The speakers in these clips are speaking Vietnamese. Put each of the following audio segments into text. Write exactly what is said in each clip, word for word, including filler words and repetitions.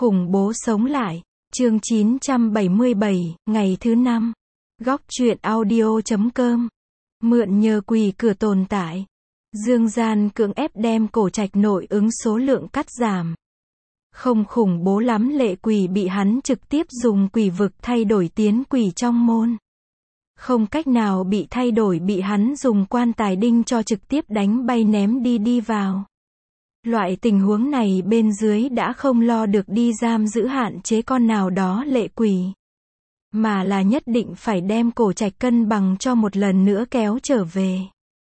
Khủng bố sống lại. Chương chín trăm bảy mươi bảy, ngày thứ năm. Góc truyện audio chấm com. Mượn nhờ quỷ cửa tồn tại. Dương gian cưỡng ép đem cổ trạch nội ứng số lượng cắt giảm. Không khủng bố lắm, lệ quỷ bị hắn trực tiếp dùng quỷ vực thay đổi tiến quỷ trong môn. Không cách nào bị thay đổi, bị hắn dùng quan tài đinh cho trực tiếp đánh bay ném đi đi vào. Loại tình huống này bên dưới đã không lo được đi giam giữ hạn chế con nào đó lệ quỷ, mà là nhất định phải đem cổ trạch cân bằng cho một lần nữa kéo trở về.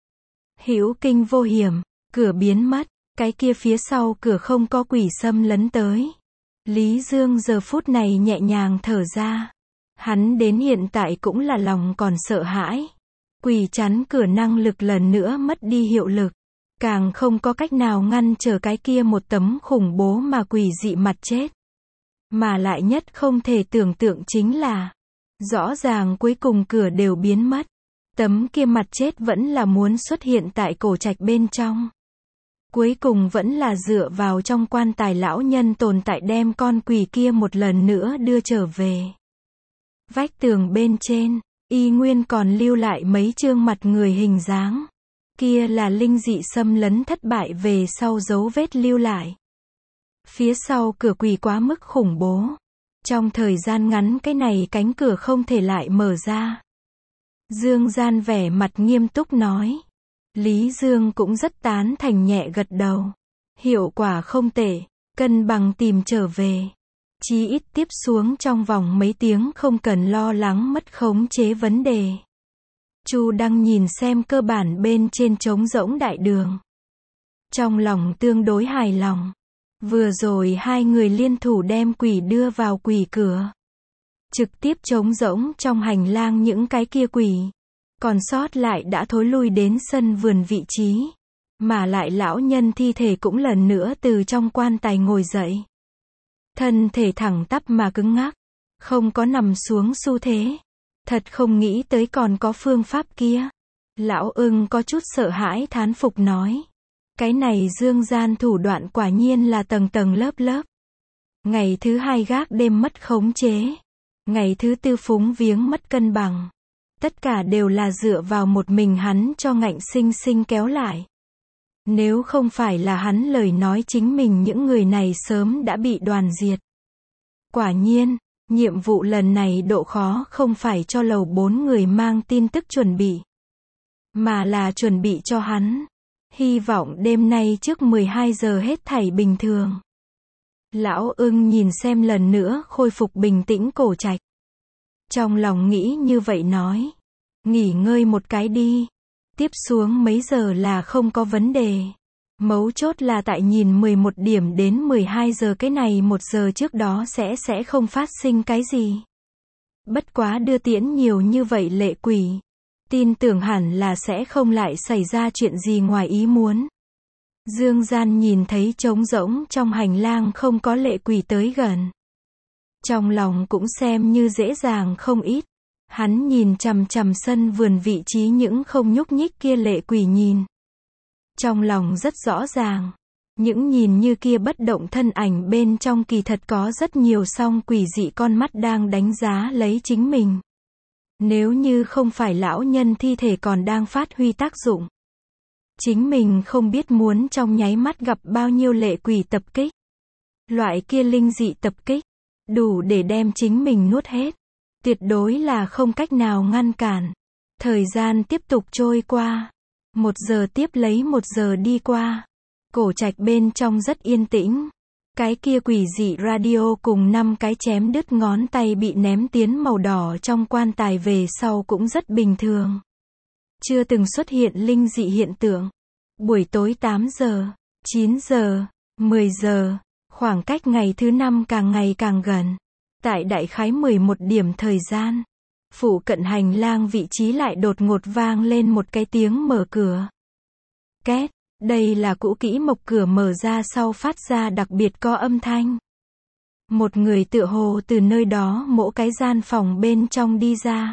Hữu kinh vô hiểm, cửa biến mất, cái kia phía sau cửa không có quỷ xâm lấn tới. Lý Dương giờ phút này nhẹ nhàng thở ra. Hắn đến hiện tại cũng là lòng còn sợ hãi. Quỷ chắn cửa năng lực lần nữa mất đi hiệu lực. Càng không có cách nào ngăn trở cái kia một tấm khủng bố mà quỷ dị mặt chết. Mà lại nhất không thể tưởng tượng chính là, rõ ràng cuối cùng cửa đều biến mất. Tấm kia mặt chết vẫn là muốn xuất hiện tại cổ trạch bên trong. Cuối cùng vẫn là dựa vào trong quan tài lão nhân tồn tại đem con quỷ kia một lần nữa đưa trở về. Vách tường bên trên, y nguyên còn lưu lại mấy chương mặt người hình dáng. Kia là linh dị xâm lấn thất bại về sau dấu vết lưu lại. Phía sau cửa quỷ quá mức khủng bố. Trong thời gian ngắn cái này cánh cửa không thể lại mở ra. Dương gian vẻ mặt nghiêm túc nói. Lý Dương cũng rất tán thành, nhẹ gật đầu. Hiệu quả không tệ, cân bằng tìm trở về. Chí ít tiếp xuống trong vòng mấy tiếng không cần lo lắng mất khống chế vấn đề. Chu Đăng nhìn xem cơ bản bên trên trống rỗng đại đường. Trong lòng tương đối hài lòng. Vừa rồi hai người liên thủ đem quỷ đưa vào quỷ cửa. Trực tiếp trống rỗng trong hành lang những cái kia quỷ. Còn sót lại đã thối lui đến sân vườn vị trí. Mà lại lão nhân thi thể cũng lần nữa từ trong quan tài ngồi dậy. Thân thể thẳng tắp mà cứng ngắc. Không có nằm xuống xu thế. Thật không nghĩ tới còn có phương pháp kia. Lão ưng có chút sợ hãi thán phục nói. Cái này dương gian thủ đoạn quả nhiên là tầng tầng lớp lớp. Ngày thứ hai gác đêm mất khống chế. Ngày thứ tư phúng viếng mất cân bằng. Tất cả đều là dựa vào một mình hắn cho ngạnh sinh sinh kéo lại. Nếu không phải là hắn lời nói chính mình những người này sớm đã bị đoàn diệt. Quả nhiên, nhiệm vụ lần này độ khó không phải cho lầu bốn người mang tin tức chuẩn bị, mà là chuẩn bị cho hắn. Hy vọng đêm nay trước mười hai giờ hết thảy bình thường. Lão ưng nhìn xem lần nữa khôi phục bình tĩnh cổ trạch. Trong lòng nghĩ như vậy nói. Nghỉ ngơi một cái đi. Tiếp xuống mấy giờ là không có vấn đề. Mấu chốt là tại nhìn mười một điểm đến mười hai giờ cái này một giờ trước đó sẽ sẽ không phát sinh cái gì. Bất quá đưa tiễn nhiều như vậy lệ quỷ. Tin tưởng hẳn là sẽ không lại xảy ra chuyện gì ngoài ý muốn. Dương gian nhìn thấy trống rỗng trong hành lang không có lệ quỷ tới gần. Trong lòng cũng xem như dễ dàng không ít. Hắn nhìn chằm chằm sân vườn vị trí những không nhúc nhích kia lệ quỷ nhìn. Trong lòng rất rõ ràng. Những nhìn như kia bất động thân ảnh bên trong kỳ thật có rất nhiều song quỷ dị con mắt đang đánh giá lấy chính mình. Nếu như không phải lão nhân thi thể còn đang phát huy tác dụng. Chính mình không biết muốn trong nháy mắt gặp bao nhiêu lệ quỷ tập kích. Loại kia linh dị tập kích. Đủ để đem chính mình nuốt hết. Tuyệt đối là không cách nào ngăn cản. Thời gian tiếp tục trôi qua. Một giờ tiếp lấy một giờ đi qua. Cổ trạch bên trong rất yên tĩnh. Cái kia quỷ dị radio cùng năm cái chém đứt ngón tay bị ném tiến màu đỏ trong quan tài về sau cũng rất bình thường. Chưa từng xuất hiện linh dị hiện tượng. Buổi tối tám giờ, chín giờ, mười giờ, khoảng cách ngày thứ năm càng ngày càng gần. Tại đại khái mười một điểm thời gian, phụ cận hành lang vị trí lại đột ngột vang lên một cái tiếng mở cửa. Két, đây là cũ kỹ mộc cửa mở ra sau phát ra đặc biệt có âm thanh. Một người tựa hồ từ nơi đó mỗi cái gian phòng bên trong đi ra.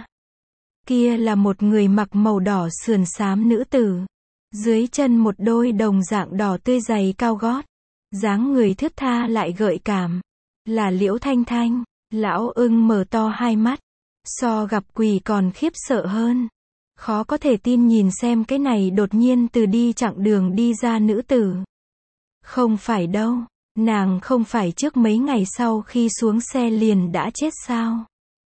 Kia là một người mặc màu đỏ sườn xám nữ tử. Dưới chân một đôi đồng dạng đỏ tươi giày cao gót. Dáng người thướt tha lại gợi cảm. Là Liễu Thanh Thanh. Lão ưng mở to hai mắt. So gặp quỷ còn khiếp sợ hơn. Khó có thể tin nhìn xem cái này đột nhiên từ đi chặng đường đi ra nữ tử. Không phải đâu. Nàng không phải trước mấy ngày sau khi xuống xe liền đã chết sao?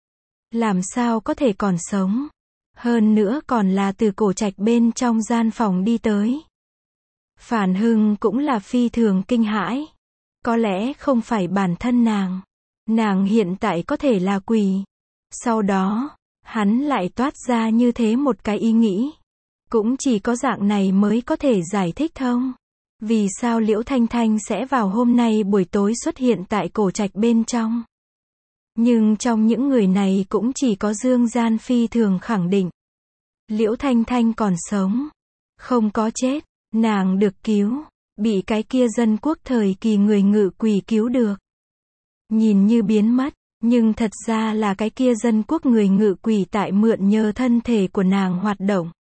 Làm sao có thể còn sống? Hơn nữa còn là từ cổ trạch bên trong gian phòng đi tới. Phản Hưng cũng là phi thường kinh hãi. Có lẽ không phải bản thân nàng. Nàng hiện tại có thể là quỷ. Sau đó, hắn lại toát ra như thế một cái ý nghĩ. Cũng chỉ có dạng này mới có thể giải thích thông. Vì sao Liễu Thanh Thanh sẽ vào hôm nay buổi tối xuất hiện tại cổ trạch bên trong. Nhưng trong những người này cũng chỉ có Dương Gian phi thường khẳng định. Liễu Thanh Thanh còn sống. Không có chết. Nàng được cứu. Bị cái kia dân quốc thời kỳ người ngự quỷ cứu được. Nhìn như biến mất. Nhưng thật ra là cái kia dân quốc người ngự quỷ tại mượn nhờ thân thể của nàng hoạt động.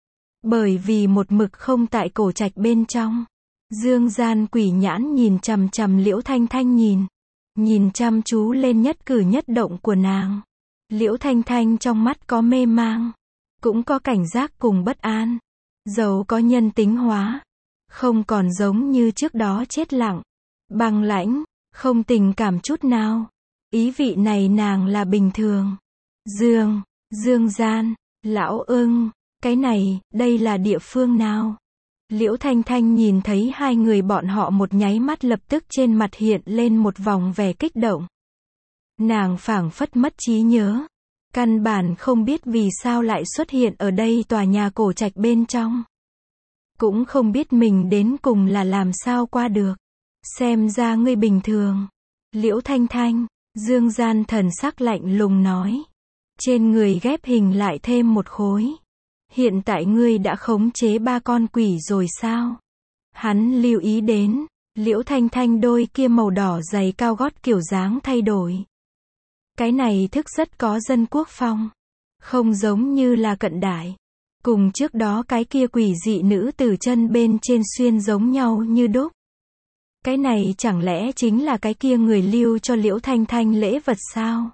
Bởi vì một mực không tại cổ trạch bên trong. Dương Gian quỷ nhãn nhìn chằm chằm Liễu Thanh Thanh nhìn. Nhìn chăm chú lên nhất cử nhất động của nàng. Liễu Thanh Thanh trong mắt có mê mang. Cũng có cảnh giác cùng bất an. Dầu có nhân tính hóa. Không còn giống như trước đó chết lặng. Băng lãnh. Không tình cảm chút nào. Ý vị này nàng là bình thường. Dương. Dương Gian. Lão ưng. Cái này, đây là địa phương nào? Liễu Thanh Thanh nhìn thấy hai người bọn họ một nháy mắt lập tức trên mặt hiện lên một vòng vẻ kích động. Nàng phảng phất mất trí nhớ. Căn bản không biết vì sao lại xuất hiện ở đây tòa nhà cổ trạch bên trong. Cũng không biết mình đến cùng là làm sao qua được. Xem ra ngươi bình thường. Liễu Thanh Thanh, Dương Gian thần sắc lạnh lùng nói. Trên người ghép hình lại thêm một khối. Hiện tại ngươi đã khống chế ba con quỷ rồi sao? Hắn lưu ý đến, Liễu Thanh Thanh đôi kia màu đỏ giày cao gót kiểu dáng thay đổi. Cái này thức rất có dân quốc phong. Không giống như là cận đại. Cùng trước đó cái kia quỷ dị nữ từ chân bên trên xuyên giống nhau như đúc. Cái này chẳng lẽ chính là cái kia người lưu cho Liễu Thanh Thanh lễ vật sao?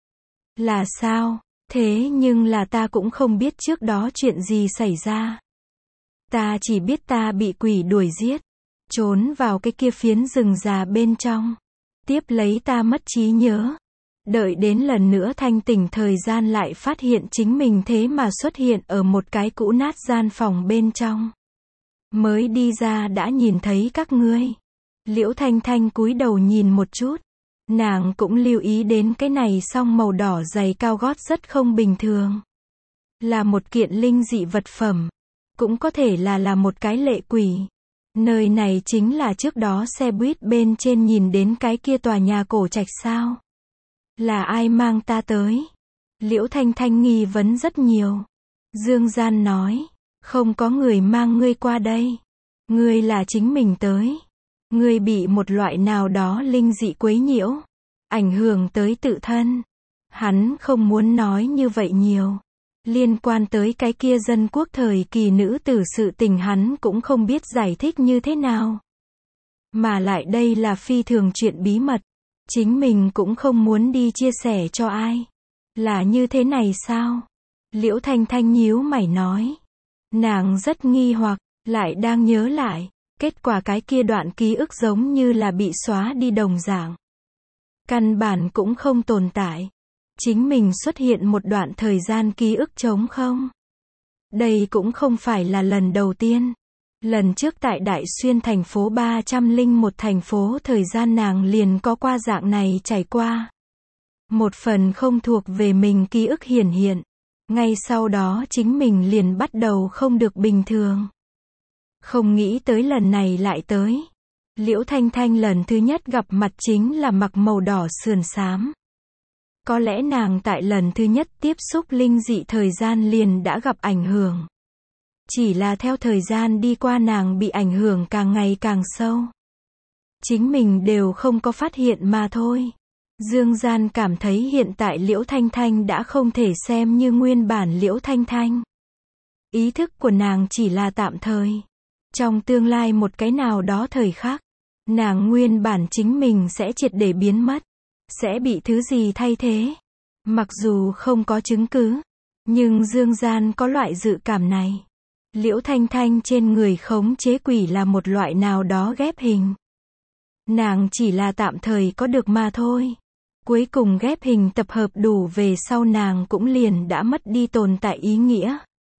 Là sao? Thế nhưng là ta cũng không biết trước đó chuyện gì xảy ra. Ta chỉ biết ta bị quỷ đuổi giết. Trốn vào cái kia phiến rừng già bên trong. Tiếp lấy ta mất trí nhớ. Đợi đến lần nữa thanh tỉnh thời gian lại phát hiện chính mình thế mà xuất hiện ở một cái cũ nát gian phòng bên trong. Mới đi ra đã nhìn thấy các ngươi. Liễu Thanh Thanh cúi đầu nhìn một chút. Nàng cũng lưu ý đến cái này song màu đỏ giày cao gót rất không bình thường. Là một kiện linh dị vật phẩm. Cũng có thể là là một cái lệ quỷ. Nơi này chính là trước đó xe buýt bên trên nhìn đến cái kia tòa nhà cổ trạch sao? Là ai mang ta tới? Liễu Thanh Thanh nghi vấn rất nhiều. Dương Gian nói. Không có người mang ngươi qua đây. Ngươi là chính mình tới. Ngươi bị một loại nào đó linh dị quấy nhiễu. Ảnh hưởng tới tự thân. Hắn không muốn nói như vậy nhiều. Liên quan tới cái kia dân quốc thời kỳ nữ tử sự tình hắn cũng không biết giải thích như thế nào. Mà lại đây là phi thường chuyện bí mật. Chính mình cũng không muốn đi chia sẻ cho ai. Là như thế này sao? Liễu Thanh Thanh nhíu mày nói. Nàng rất nghi hoặc, lại đang nhớ lại. Kết quả cái kia đoạn ký ức giống như là bị xóa đi đồng dạng. Căn bản cũng không tồn tại. Chính mình xuất hiện một đoạn thời gian ký ức trống không. Đây cũng không phải là lần đầu tiên. Lần trước tại Đại Xuyên thành phố ba trăm lẻ một thành phố thời gian nàng liền có qua dạng này trải qua. Một phần không thuộc về mình ký ức hiển hiện. Ngay sau đó chính mình liền bắt đầu không được bình thường. Không nghĩ tới lần này lại tới. Liễu Thanh Thanh lần thứ nhất gặp mặt chính là mặc màu đỏ sườn xám. Có lẽ nàng tại lần thứ nhất tiếp xúc linh dị thời gian liền đã gặp ảnh hưởng. Chỉ là theo thời gian đi qua nàng bị ảnh hưởng càng ngày càng sâu. Chính mình đều không có phát hiện mà thôi. Dương Gian cảm thấy hiện tại Liễu Thanh Thanh đã không thể xem như nguyên bản Liễu Thanh Thanh. Ý thức của nàng chỉ là tạm thời. Trong tương lai một cái nào đó thời khắc, nàng nguyên bản chính mình sẽ triệt để biến mất. sẽ bị thứ gì thay thế. Mặc dù không có chứng cứ, nhưng Dương Gian có loại dự cảm này. Liễu Thanh Thanh trên người khống chế quỷ là một loại nào đó ghép hình. Nàng chỉ là tạm thời có được mà thôi. Cuối cùng ghép hình tập hợp đủ về sau nàng cũng liền đã mất đi tồn tại ý nghĩa.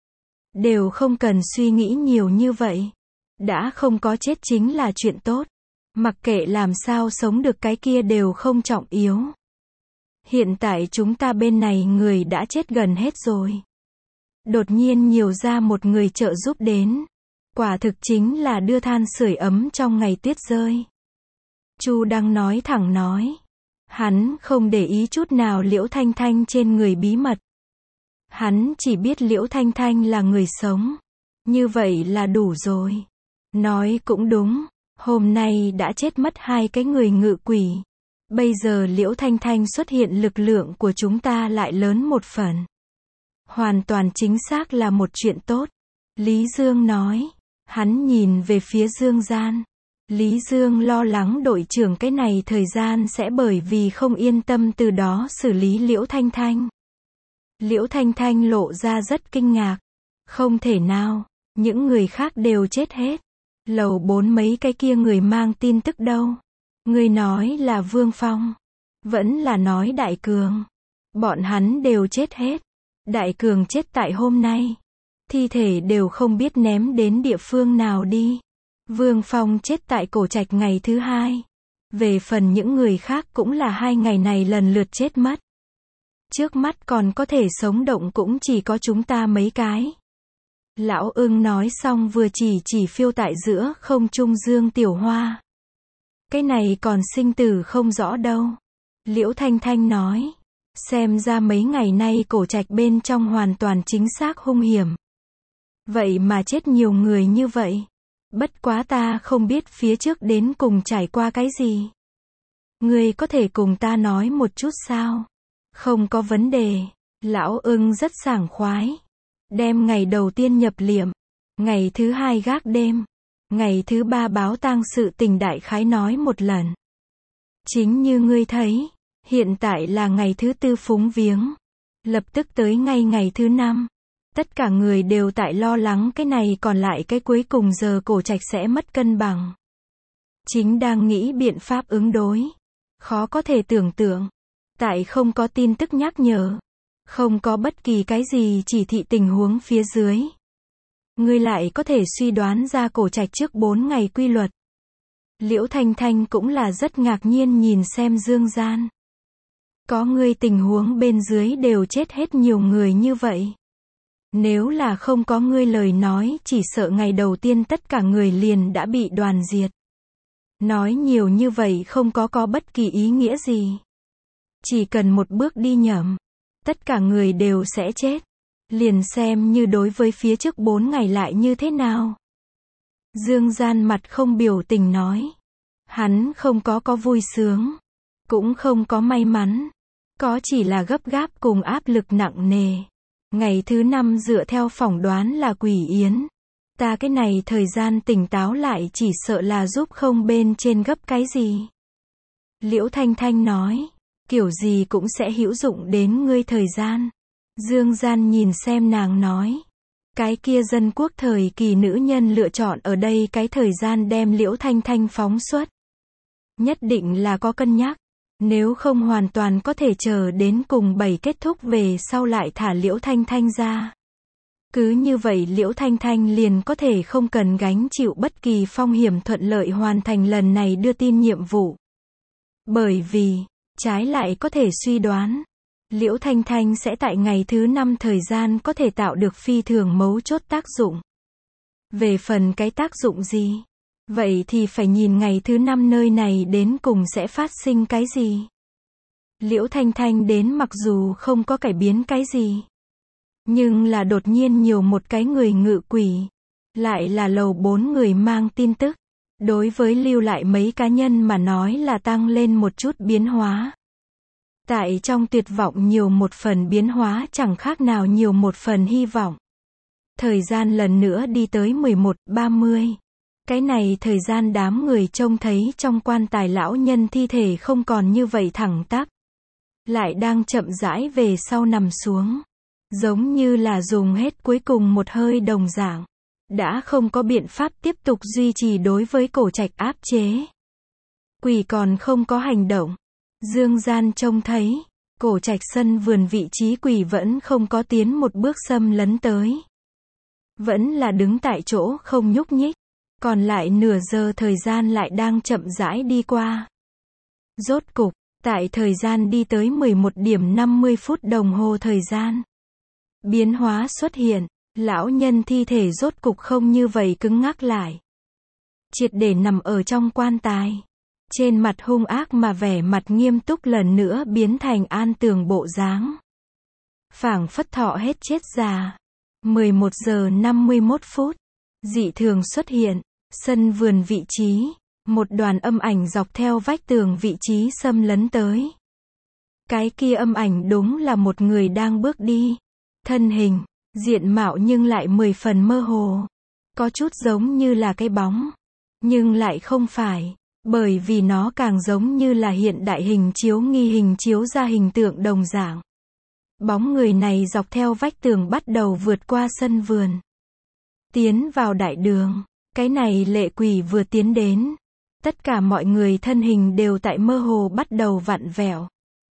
Đều không cần suy nghĩ nhiều như vậy. Đã không có chết chính là chuyện tốt. Mặc kệ làm sao sống được cái kia đều không trọng yếu. Hiện tại chúng ta bên này người đã chết gần hết rồi. Đột nhiên nhiều ra một người trợ giúp đến. Quả thực chính là đưa than sưởi ấm trong ngày tuyết rơi. Chu Đăng nói thẳng nói. Hắn không để ý chút nào Liễu Thanh Thanh trên người bí mật. Hắn chỉ biết Liễu Thanh Thanh là người sống. Như vậy là đủ rồi. Nói cũng đúng. Hôm nay đã chết mất hai cái người ngự quỷ. Bây giờ Liễu Thanh Thanh xuất hiện lực lượng của chúng ta lại lớn một phần. Hoàn toàn chính xác là một chuyện tốt. Lý Dương nói. Hắn nhìn về phía Dương Gian. Lý Dương lo lắng đội trưởng cái này thời gian sẽ bởi vì không yên tâm từ đó xử lý Liễu Thanh Thanh. Liễu Thanh Thanh lộ ra rất kinh ngạc. Không thể nào, những người khác đều chết hết. Lầu bốn mấy cái kia người mang tin tức đâu? Người nói là Vương Phong. Vẫn là nói Đại Cường. Bọn hắn đều chết hết. Đại Cường chết tại hôm nay. Thi thể đều không biết ném đến địa phương nào đi. Vương Phong chết tại Cổ Trạch ngày thứ hai. Về phần những người khác cũng là hai ngày này lần lượt chết mất. Trước mắt còn có thể sống động cũng chỉ có chúng ta mấy cái. Lão Ưng nói xong vừa chỉ chỉ phiêu tại giữa không trung Dương Tiểu Hoa. Cái này còn sinh tử không rõ đâu. Liễu Thanh Thanh nói. Xem ra mấy ngày nay Cổ Trạch bên trong hoàn toàn chính xác hung hiểm. Vậy mà chết nhiều người như vậy. Bất quá ta không biết phía trước đến cùng trải qua cái gì. Ngươi có thể cùng ta nói một chút sao? Không có vấn đề. Lão Ưng rất sảng khoái. Đem ngày đầu tiên nhập liệm. Ngày thứ hai gác đêm. Ngày thứ ba báo tang sự tình đại khái nói một lần. Chính như ngươi thấy. Hiện tại là ngày thứ tư phúng viếng. Lập tức tới ngay ngày thứ năm. Tất cả người đều tại lo lắng cái này còn lại cái cuối cùng giờ Cổ Trạch sẽ mất cân bằng. Chính đang nghĩ biện pháp ứng đối. Khó có thể tưởng tượng. Tại không có tin tức nhắc nhở. Không có bất kỳ cái gì chỉ thị tình huống phía dưới. Ngươi lại có thể suy đoán ra Cổ Trạch trước bốn ngày quy luật. Liễu Thanh Thanh cũng là rất ngạc nhiên nhìn xem Dương Gian. Có ngươi tình huống bên dưới đều chết hết nhiều người như vậy. Nếu là không có ngươi lời nói chỉ sợ ngày đầu tiên tất cả người liền đã bị đoàn diệt. Nói nhiều như vậy không có có bất kỳ ý nghĩa gì. Chỉ cần một bước đi nhầm. Tất cả người đều sẽ chết. Liền xem như đối với phía trước bốn ngày lại như thế nào. Dương Gian mặt không biểu tình nói. Hắn không có có vui sướng. Cũng không có may mắn. Có chỉ là gấp gáp cùng áp lực nặng nề. Ngày thứ năm dựa theo phỏng đoán là Quỷ Yến. Ta cái này thời gian tỉnh táo lại chỉ sợ là giúp không bên trên gấp cái gì. Liễu Thanh Thanh nói. Kiểu gì cũng sẽ hữu dụng đến ngươi thời gian. Dương Gian nhìn xem nàng nói. Cái kia dân quốc thời kỳ nữ nhân lựa chọn ở đây cái thời gian đem Liễu Thanh Thanh phóng xuất. Nhất định là có cân nhắc. Nếu không hoàn toàn có thể chờ đến cùng bảy kết thúc về sau lại thả Liễu Thanh Thanh ra. Cứ như vậy Liễu Thanh Thanh liền có thể không cần gánh chịu bất kỳ phong hiểm thuận lợi hoàn thành lần này đưa tin nhiệm vụ. Bởi vì, trái lại có thể suy đoán, Liễu Thanh Thanh sẽ tại ngày thứ năm thời gian có thể tạo được phi thường mấu chốt tác dụng. Về phần cái tác dụng gì? Vậy thì phải nhìn ngày thứ năm nơi này đến cùng sẽ phát sinh cái gì. Liễu Thanh Thanh đến mặc dù không có cải biến cái gì. Nhưng là đột nhiên nhiều một cái người ngự quỷ. Lại là lầu bốn người mang tin tức. Đối với lưu lại mấy cá nhân mà nói là tăng lên một chút biến hóa. Tại trong tuyệt vọng nhiều một phần biến hóa chẳng khác nào nhiều một phần hy vọng. Thời gian lần nữa đi tới mười một ba mươi. Cái này thời gian đám người trông thấy trong quan tài lão nhân thi thể không còn như vậy thẳng tắp, lại đang chậm rãi về sau nằm xuống, giống như là dùng hết cuối cùng một hơi đồng dạng, đã không có biện pháp tiếp tục duy trì đối với Cổ Trạch áp chế. Quỷ còn không có hành động, Dương Gian trông thấy, Cổ Trạch sân vườn vị trí quỷ vẫn không có tiến một bước xâm lấn tới, vẫn là đứng tại chỗ không nhúc nhích, còn lại nửa giờ thời gian lại đang chậm rãi đi qua. Rốt cục, tại thời gian đi tới mười một điểm năm mươi phút đồng hồ thời gian, biến hóa xuất hiện, lão nhân thi thể rốt cục không như vậy cứng ngắc lại, triệt để nằm ở trong quan tài, trên mặt hung ác mà vẻ mặt nghiêm túc lần nữa biến thành an tường bộ dáng, phảng phất thọ hết chết già. mười một giờ năm mươi mốt phút, dị thường xuất hiện, sân vườn vị trí, một đoàn âm ảnh dọc theo vách tường vị trí xâm lấn tới. Cái kia âm ảnh đúng là một người đang bước đi, thân hình, diện mạo nhưng lại mười phần mơ hồ, có chút giống như là cái bóng, nhưng lại không phải, bởi vì nó càng giống như là hiện đại hình chiếu nghi hình chiếu ra hình tượng đồng dạng. Bóng người này dọc theo vách tường bắt đầu vượt qua sân vườn, tiến vào đại đường. Cái này lệ quỷ vừa tiến đến, tất cả mọi người thân hình đều tại mơ hồ bắt đầu vặn vẹo,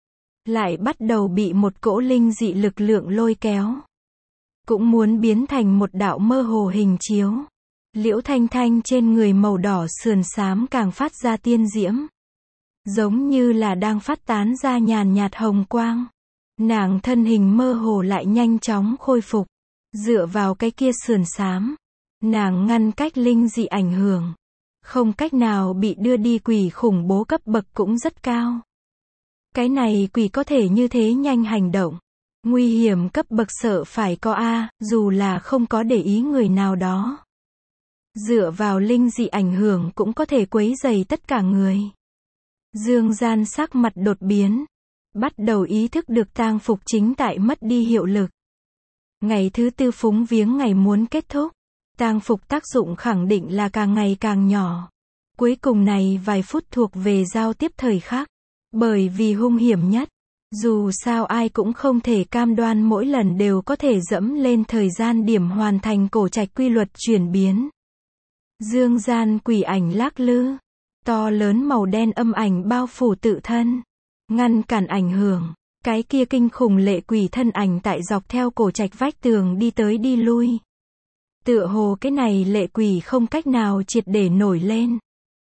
lại bắt đầu bị một cỗ linh dị lực lượng lôi kéo, cũng muốn biến thành một đạo mơ hồ hình chiếu. Liễu Thanh Thanh trên người màu đỏ sườn xám càng phát ra tiên diễm, giống như là đang phát tán ra nhàn nhạt hồng quang. Nàng thân hình mơ hồ lại nhanh chóng khôi phục, dựa vào cái kia sườn xám, nàng ngăn cách linh dị ảnh hưởng, không cách nào bị đưa đi. Quỷ khủng bố cấp bậc cũng rất cao. Cái này quỷ có thể như thế nhanh hành động, nguy hiểm cấp bậc sợ phải có a, dù là không có để ý người nào đó. Dựa vào linh dị ảnh hưởng cũng có thể quấy rầy tất cả người. Dương Gian sắc mặt đột biến, bắt đầu ý thức được tang phục chính tại mất đi hiệu lực. Ngày thứ tư phúng viếng ngày muốn kết thúc, tang phục tác dụng khẳng định là càng ngày càng nhỏ. Cuối cùng này vài phút thuộc về giao tiếp thời khắc, bởi vì hung hiểm nhất. Dù sao ai cũng không thể cam đoan mỗi lần đều có thể dẫm lên thời gian điểm hoàn thành Cổ Trạch quy luật chuyển biến. Dương Gian quỷ ảnh lắc lư, to lớn màu đen âm ảnh bao phủ tự thân, ngăn cản ảnh hưởng. Cái kia kinh khủng lệ quỷ thân ảnh tại dọc theo Cổ Trạch vách tường đi tới đi lui. Tựa hồ cái này lệ quỷ không cách nào triệt để nổi lên,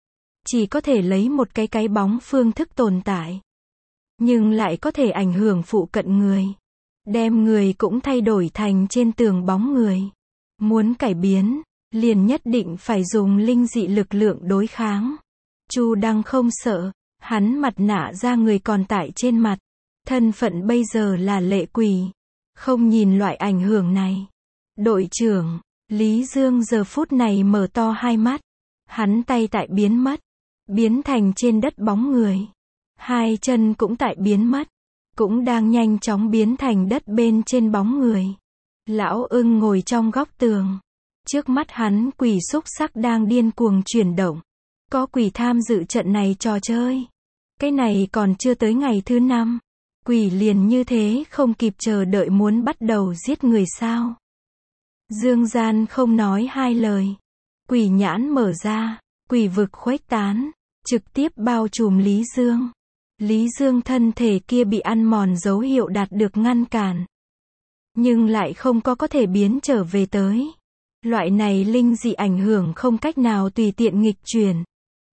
chỉ có thể lấy một cái cái bóng phương thức tồn tại, nhưng lại có thể ảnh hưởng phụ cận người, đem người cũng thay đổi thành trên tường bóng người. Muốn cải biến, liền nhất định phải dùng linh dị lực lượng đối kháng. Chu Đăng không sợ, hắn mặt nạ ra người còn tại trên mặt, thân phận bây giờ là lệ quỷ, không nhìn loại ảnh hưởng này. Đội trưởng Lý Dương giờ phút này mở to hai mắt, hắn tay tại biến mất, biến thành trên đất bóng người, hai chân cũng tại biến mất, cũng đang nhanh chóng biến thành đất bên trên bóng người. Lão ưng ngồi trong góc tường, trước mắt hắn quỷ xúc sắc đang điên cuồng chuyển động. Có quỷ tham dự trận này trò chơi. Cái này còn chưa tới ngày thứ năm, quỷ liền như thế không kịp chờ đợi muốn bắt đầu giết người sao? Dương Gian không nói hai lời, quỷ nhãn mở ra, quỷ vực khuếch tán, trực tiếp bao trùm Lý Dương. Lý Dương thân thể kia bị ăn mòn dấu hiệu đạt được ngăn cản, nhưng lại không có có thể biến trở về tới. Loại này linh dị ảnh hưởng không cách nào tùy tiện nghịch chuyển,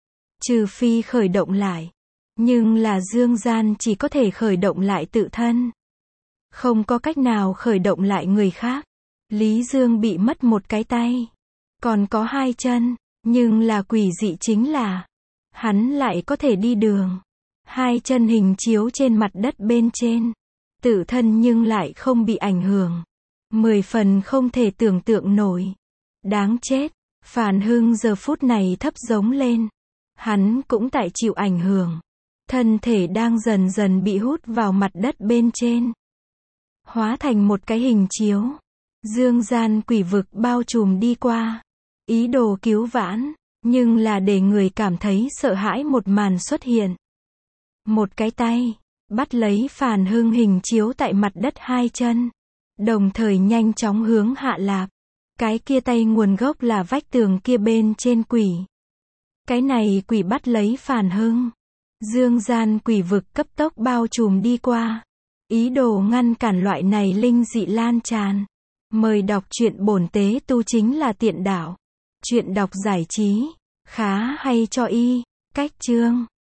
trừ phi khởi động lại. Nhưng là Dương Gian chỉ có thể khởi động lại tự thân, không có cách nào khởi động lại người khác. Lý Dương bị mất một cái tay, còn có hai chân, nhưng là quỷ dị chính là hắn lại có thể đi đường. Hai chân hình chiếu trên mặt đất bên trên, tự thân nhưng lại không bị ảnh hưởng. Mười phần không thể tưởng tượng nổi. Đáng chết. Phàn Hưng giờ phút này thấp giống lên. Hắn cũng tại chịu ảnh hưởng. Thân thể đang dần dần bị hút vào mặt đất bên trên, hóa thành một cái hình chiếu. Dương Gian quỷ vực bao trùm đi qua, ý đồ cứu vãn. Nhưng là để người cảm thấy sợ hãi một màn xuất hiện. Một cái tay, bắt lấy Phàn Hưng hình chiếu tại mặt đất hai chân. Đồng thời nhanh chóng hướng hạ lạp. Cái kia tay nguồn gốc là vách tường kia bên trên quỷ. Cái này quỷ bắt lấy Phàn Hưng. Dương gian quỷ vực cấp tốc bao trùm đi qua. Ý đồ ngăn cản loại này linh dị lan tràn. Mời đọc truyện bổn tế tu chính là tiện đạo. Truyện đọc giải trí. Khá hay cho y. Cách chương.